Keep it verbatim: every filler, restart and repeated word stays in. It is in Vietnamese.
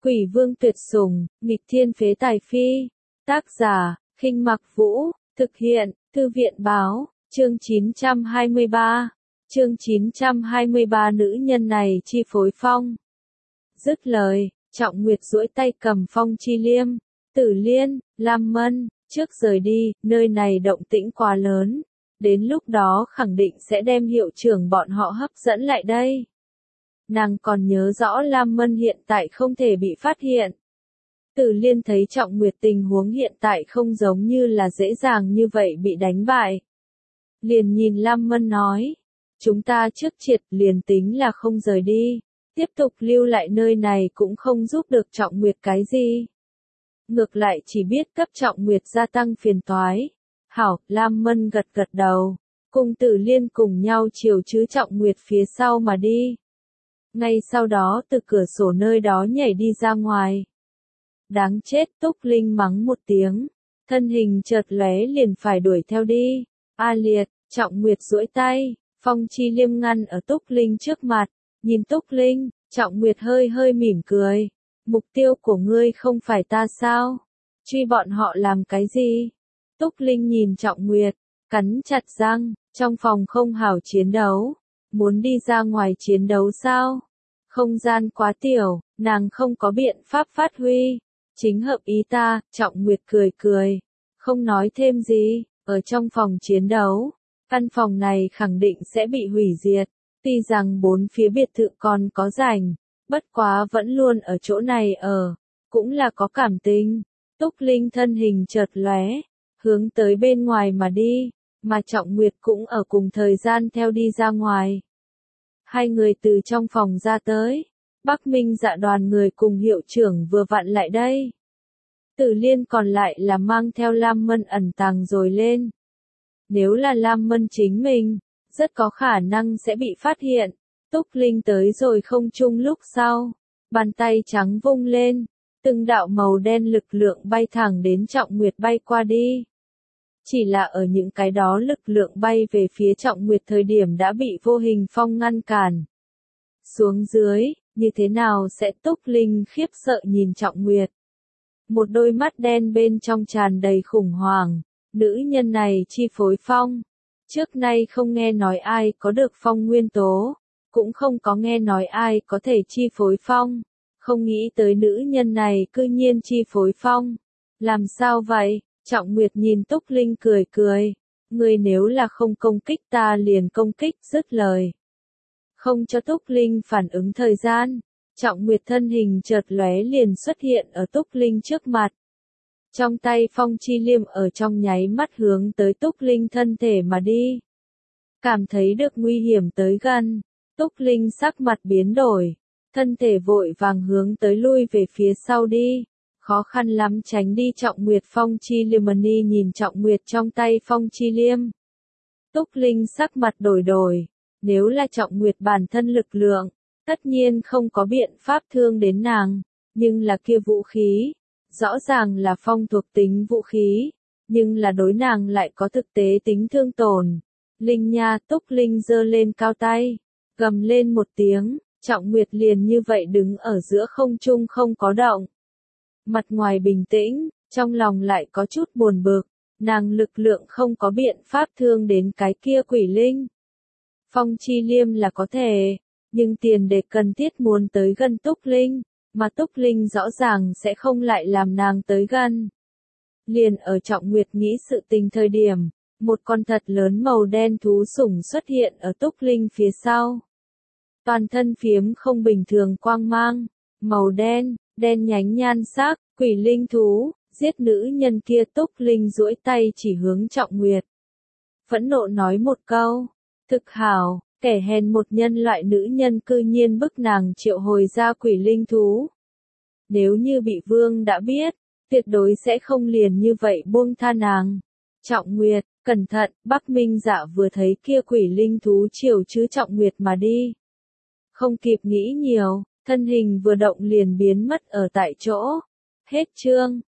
Quỷ vương tuyệt sủng, nghịch thiên phế tài phi. Tác giả, Khinh Mặc Vũ, thực hiện, Thư viện báo, chương chín trăm hai mươi ba. Chương chín trăm hai mươi ba nữ nhân này chi phối phong. Dứt lời, Trọng Nguyệt duỗi tay cầm Phong Chi Liêm, Tử Liên, Lam Mân, trước rời đi, nơi này động tĩnh quá lớn. Đến lúc đó khẳng định sẽ đem hiệu trưởng bọn họ hấp dẫn lại đây. Nàng còn nhớ rõ Lam Mân hiện tại không thể bị phát hiện. Tử Liên thấy Trọng Nguyệt tình huống hiện tại không giống như là dễ dàng như vậy bị đánh bại. Liền nhìn Lam Mân nói, chúng ta trước triệt liền tính là không rời đi, tiếp tục lưu lại nơi này cũng không giúp được Trọng Nguyệt cái gì. Ngược lại chỉ biết cấp Trọng Nguyệt gia tăng phiền toái. Hảo, Lam Mân gật gật đầu, cùng Tử Liên cùng nhau chiều chứ Trọng Nguyệt phía sau mà đi. Ngay sau đó từ cửa sổ nơi đó nhảy đi ra ngoài. Đáng chết, Túc Linh mắng một tiếng, thân hình chợt lóe liền phải đuổi theo đi. A liệt, Trọng Nguyệt duỗi tay, Phong Chi Liêm ngăn ở Túc Linh trước mặt, nhìn Túc Linh, Trọng Nguyệt hơi hơi mỉm cười. Mục tiêu của ngươi không phải ta sao? Truy bọn họ làm cái gì? Túc Linh nhìn Trọng Nguyệt, cắn chặt răng, trong phòng không hảo chiến đấu. Muốn đi ra ngoài chiến đấu sao? Không gian quá tiểu, nàng không có biện pháp phát huy. Chính hợp ý ta, Trọng Nguyệt cười cười. Không nói thêm gì, ở trong phòng chiến đấu. Căn phòng này khẳng định sẽ bị hủy diệt. Tuy rằng bốn phía biệt thự còn có rảnh, bất quá vẫn luôn ở chỗ này ở. Cũng là có cảm tình. Túc Linh thân hình chợt lóe, hướng tới bên ngoài mà đi. Mà Trọng Nguyệt cũng ở cùng thời gian theo đi ra ngoài. Hai người từ trong phòng ra tới. Bắc Minh Dạ đoàn người cùng hiệu trưởng vừa vặn lại đây. Tử Liên còn lại là mang theo Lam Mân ẩn tàng rồi lên. Nếu là Lam Mân chính mình, rất có khả năng sẽ bị phát hiện. Túc Linh tới rồi không chung lúc sau. Bàn tay trắng vung lên. Từng đạo màu đen lực lượng bay thẳng đến Trọng Nguyệt bay qua đi. Chỉ là ở những cái đó lực lượng bay về phía Trọng Nguyệt thời điểm đã bị vô hình phong ngăn cản. Xuống dưới, như thế nào sẽ? Túc Linh khiếp sợ nhìn Trọng Nguyệt. Một đôi mắt đen bên trong tràn đầy khủng hoảng. Nữ nhân này chi phối phong. Trước nay không nghe nói ai có được phong nguyên tố. Cũng không có nghe nói ai có thể chi phối phong. Không nghĩ tới nữ nhân này cư nhiên chi phối phong. Làm sao vậy? Trọng Nguyệt nhìn Túc Linh cười cười. Ngươi nếu là không công kích ta liền công kích, dứt lời. Không cho Túc Linh phản ứng thời gian. Trọng Nguyệt thân hình chợt lóe liền xuất hiện ở Túc Linh trước mặt. Trong tay Phong Chi Liêm ở trong nháy mắt hướng tới Túc Linh thân thể mà đi. Cảm thấy được nguy hiểm tới gần. Túc Linh sắc mặt biến đổi. Thân thể vội vàng hướng tới lui về phía sau đi. Khó khăn lắm tránh đi Trọng Nguyệt. Phong Chi Liêm nhìn Trọng Nguyệt trong tay Phong Chi Liêm. Túc Linh sắc mặt đổi đổi. Nếu là Trọng Nguyệt bản thân lực lượng, tất nhiên không có biện pháp thương đến nàng. Nhưng là kia vũ khí, rõ ràng là phong thuộc tính vũ khí, nhưng là đối nàng lại có thực tế tính thương tổn. Linh nha, Túc Linh giơ lên cao tay, gầm lên một tiếng, Trọng Nguyệt liền như vậy đứng ở giữa không trung không có động. Mặt ngoài bình tĩnh, trong lòng lại có chút buồn bực, nàng lực lượng không có biện pháp thương đến cái kia quỷ linh. Phong Chi Liêm là có thể, nhưng tiền đề cần thiết muốn tới gần Túc Linh, mà Túc Linh rõ ràng sẽ không lại làm nàng tới gần. Liền ở Trọng Nguyệt nghĩ sự tình thời điểm, một con thật lớn màu đen thú sủng xuất hiện ở Túc Linh phía sau. Toàn thân phiếm không bình thường quang mang, màu đen, đen nhánh nhan sắc, quỷ linh thú, giết nữ nhân kia. Túc Linh duỗi tay chỉ hướng Trọng Nguyệt. Phẫn nộ nói một câu, thực hảo, kẻ hèn một nhân loại nữ nhân cư nhiên bức nàng triệu hồi ra quỷ linh thú. Nếu như bị vương đã biết, tuyệt đối sẽ không liền như vậy buông tha nàng. Trọng Nguyệt, cẩn thận, Bắc Minh Dạ vừa thấy kia quỷ linh thú chiều chứ Trọng Nguyệt mà đi. Không kịp nghĩ nhiều, thân hình vừa động liền biến mất ở tại chỗ. Hết chương.